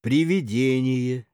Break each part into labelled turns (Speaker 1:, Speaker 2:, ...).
Speaker 1: Привидение.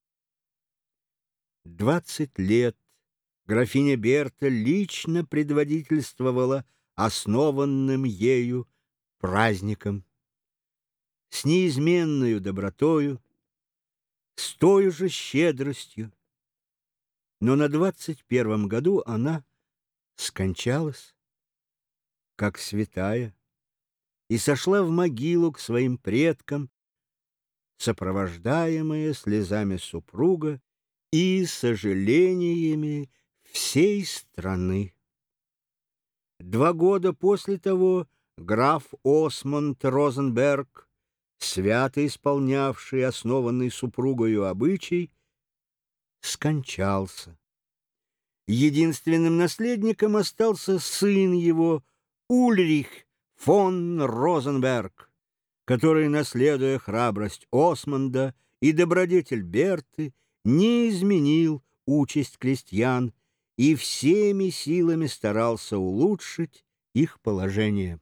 Speaker 1: 20 лет графиня Берта лично предводительствовала основанным ею праздником, с неизменною добротою, с той же щедростью. Но на 21-м году она скончалась, как святая, и сошла в могилу к своим предкам, сопровождаемая слезами супруга и сожалениями всей страны. 2 года после того граф Осмонд Розенберг, свято исполнявший основанный супругою обычай, скончался. Единственным наследником остался сын его, Ульрих фон Розенберг, который, наследуя храбрость Осмонда и добродетель Берты, не изменил участь крестьян и всеми силами старался улучшить их положение.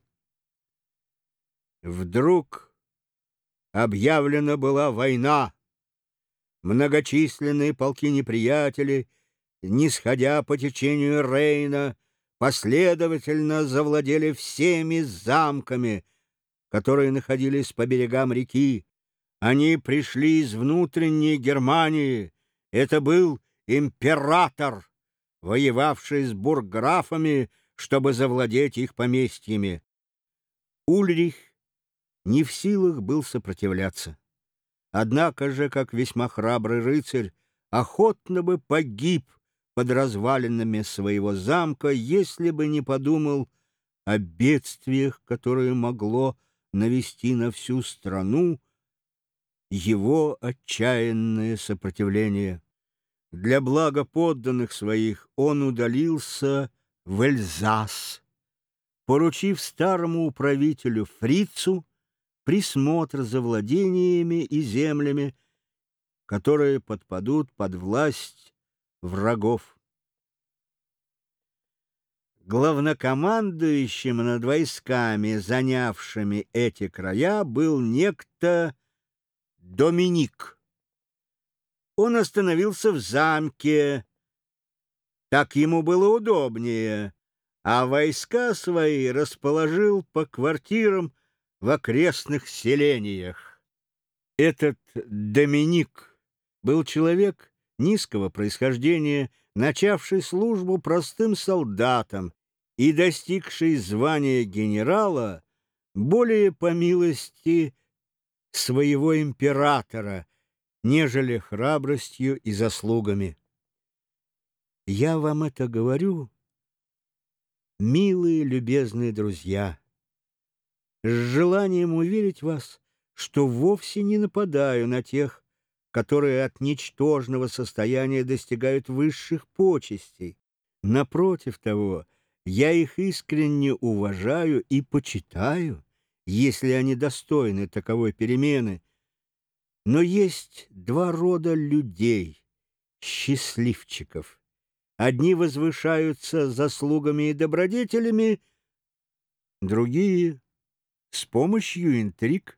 Speaker 1: Вдруг объявлена была война. Многочисленные полки неприятелей, нисходя по течению Рейна, последовательно завладели всеми замками, которые находились по берегам реки. Они пришли из внутренней Германии. Это был император, воевавший с бургграфами, чтобы завладеть их поместьями. Ульрих не в силах был сопротивляться. Однако же, как весьма храбрый рыцарь, охотно бы погиб под развалинами своего замка, если бы не подумал о бедствиях, которые могло навести на всю страну его отчаянное сопротивление. Для блага подданных своих он удалился в Эльзас, поручив старому управителю Фрицу присмотр за владениями и землями, которые подпадут под власть врагов. Главнокомандующим над войсками, занявшими эти края, был некто Доминик. Он остановился в замке, так ему было удобнее, а войска свои расположил по квартирам в окрестных селениях. Этот Доминик был человек низкого происхождения, начавший службу простым солдатом и достигший звания генерала более по милости своего императора, нежели храбростью и заслугами. Я вам это говорю, милые, любезные друзья, с желанием уверить вас, что вовсе не нападаю на тех, которые от ничтожного состояния достигают высших почестей. Напротив того, я их искренне уважаю и почитаю, если они достойны таковой перемены. Но есть 2 рода людей, счастливчиков. Одни возвышаются заслугами и добродетелями, другие — с помощью интриг.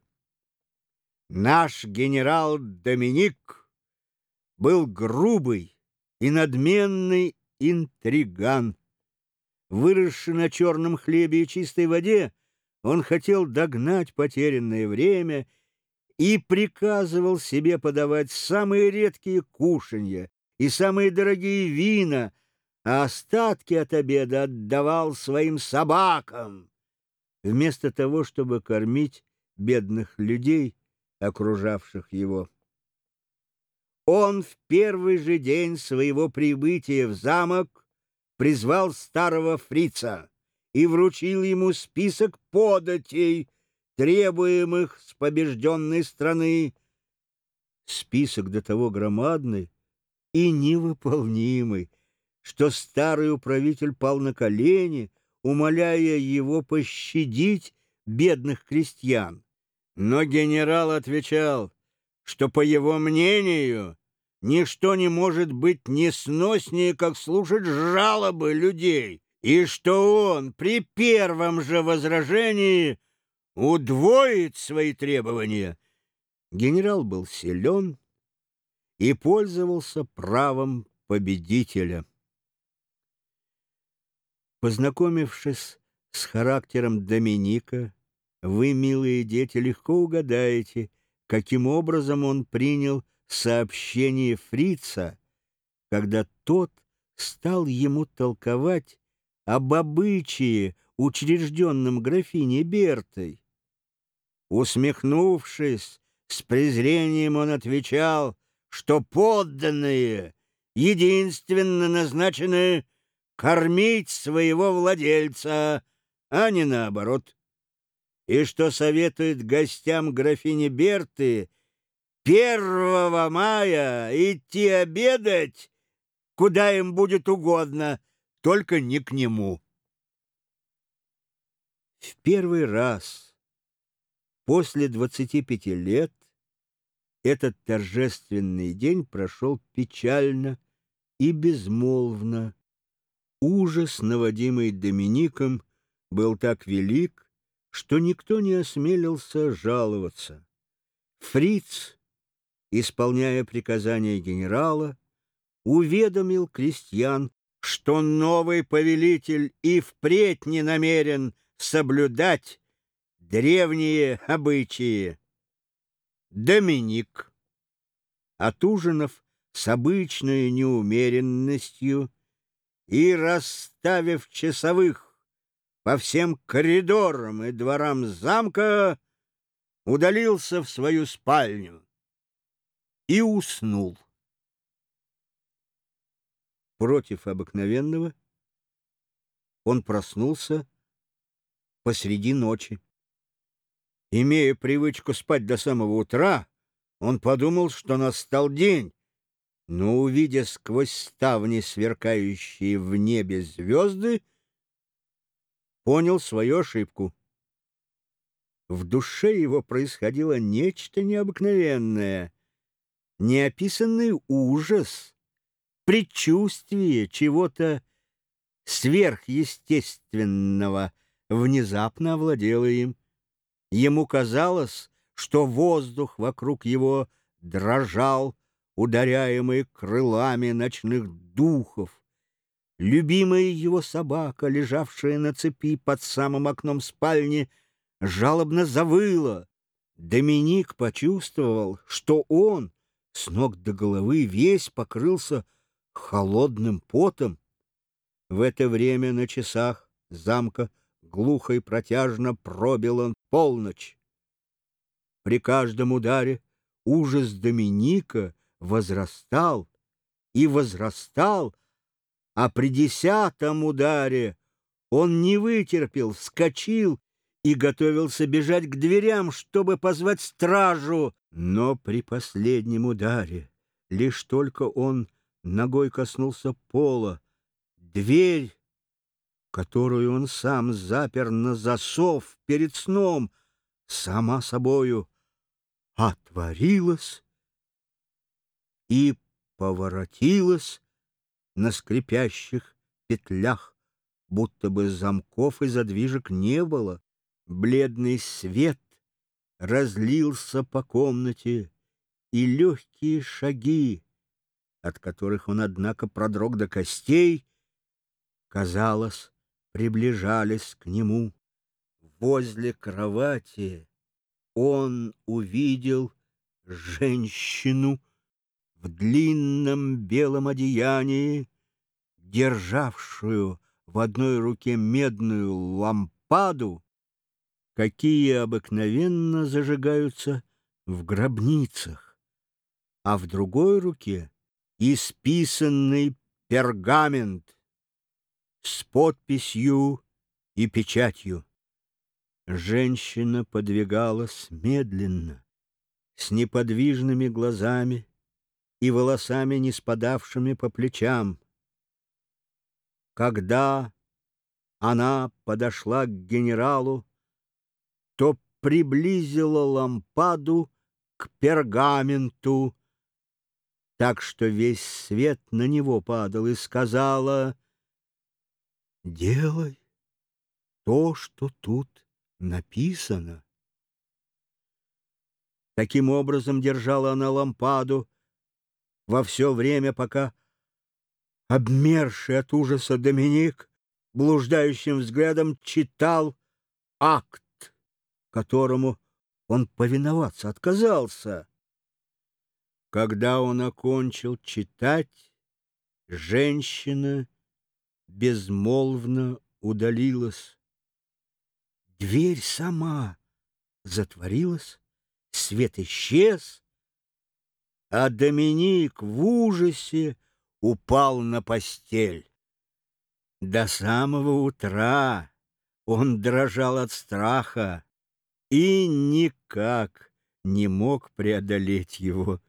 Speaker 1: Наш генерал Доминик был грубый и надменный интриган. Выросший на черном хлебе и чистой воде, он хотел догнать потерянное время и приказывал себе подавать самые редкие кушанья и самые дорогие вина, а остатки от обеда отдавал своим собакам, вместо того, чтобы кормить бедных людей, окружавших его. Он в первый же день своего прибытия в замок призвал старого фрица и вручил ему список податей, требуемых с побежденной страны. Список до того громадный и невыполнимый, что старый управитель пал на колени, умоляя его пощадить бедных крестьян. Но генерал отвечал, что, по его мнению, ничто не может быть несноснее, как слушать жалобы людей, и что он при первом же возражении удвоит свои требования. Генерал был силен и пользовался правом победителя. Познакомившись с характером Доминика, вы, милые дети, легко угадаете, каким образом он принял сообщение фрица, когда тот стал ему толковать об обычае, учрежденном графиней Бертой. Усмехнувшись, с презрением он отвечал, что подданные единственно назначены кормить своего владельца, а не наоборот, и что советует гостям графини Берты 1 мая идти обедать, куда им будет угодно, только не к нему. В первый раз после 25 лет этот торжественный день прошел печально и безмолвно. Ужас, наводимый Домиником, был так велик, что никто не осмелился жаловаться. Фриц, исполняя приказания генерала, уведомил крестьян, что новый повелитель и впредь не намерен соблюдать древние обычаи. Доминик, отужинав с обычной неумеренностью и расставив часовых по всем коридорам и дворам замка, удалился в свою спальню и уснул. Против обыкновенного он проснулся посреди ночи. Имея привычку спать до самого утра, он подумал, что настал день, но, увидя сквозь ставни сверкающие в небе звезды, понял свою ошибку. В душе его происходило нечто необыкновенное, неописанный ужас, предчувствие чего-то сверхъестественного внезапно овладело им. Ему казалось, что воздух вокруг его дрожал, ударяемый крылами ночных духов. Любимая его собака, лежавшая на цепи под самым окном спальни, жалобно завыла. Доминик почувствовал, что он с ног до головы весь покрылся холодным потом. В это время на часах замка глухо и протяжно пробил он полночь. При каждом ударе ужас Доминика возрастал и возрастал, а при 10-м ударе он не вытерпел, вскочил и готовился бежать к дверям, чтобы позвать стражу. Но при последнем ударе, лишь только он ногой коснулся пола, дверь, которую он сам запер на засов перед сном, сама собою отворилась и поворотилась на скрипящих петлях, будто бы замков и задвижек не было. Бледный свет разлился по комнате, и легкие шаги, от которых он, однако, продрог до костей, казалось, приближались к нему. Возле кровати он увидел женщину в длинном белом одеянии, державшую в одной руке медную лампаду, какие обыкновенно зажигаются в гробницах, а в другой руке исписанный пергамент с подписью и печатью. Женщина подвигалась медленно, с неподвижными глазами и волосами, не спадавшими по плечам. Когда она подошла к генералу, то приблизила лампаду к пергаменту, так что весь свет на него падал, и сказала: «Делай то, что тут написано». Таким образом держала она лампаду во все время, пока обмерший от ужаса Доминик блуждающим взглядом читал акт, которому он повиноваться отказался. Когда он окончил читать, женщина безмолвно удалилась. Дверь сама затворилась, свет исчез, а Доминик в ужасе упал на постель. До самого утра он дрожал от страха и никак не мог преодолеть его.